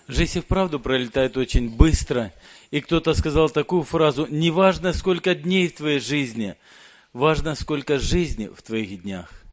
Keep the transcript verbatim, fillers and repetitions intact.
Жизнь и вправду пролетает очень быстро. И кто-то сказал такую фразу: «Не важно, сколько дней в твоей жизни, важно, сколько жизни в твоих днях».